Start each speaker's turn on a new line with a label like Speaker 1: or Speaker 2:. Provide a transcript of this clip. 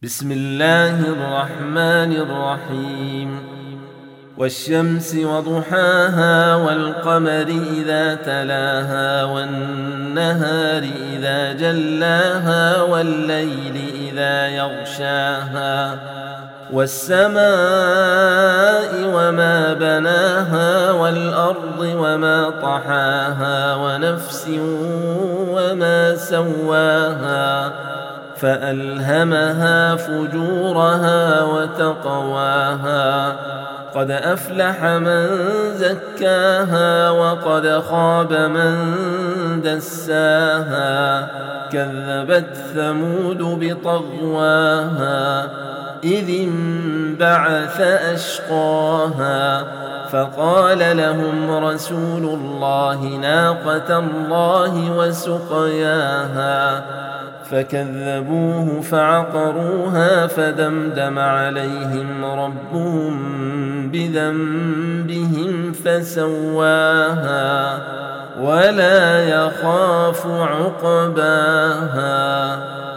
Speaker 1: بسم الله الرحمن الرحيم والشمس وضحاها والقمر إذا تلاها والنهار إذا جلاها والليل إذا يغشاها والسماء وما بناها والأرض وما طحاها ونفس وما سواها فألهمها فجورها وتقواها قد أفلح من زكاها وقد خاب من دساها كذبت ثمود بطغواها إذ انبعث أشقاها فقال لهم رسول الله ناقة الله وسقياها فكذبوه فعقروها فدمدم عليهم ربهم بذنبهم فسواها ولا يخاف عقباها.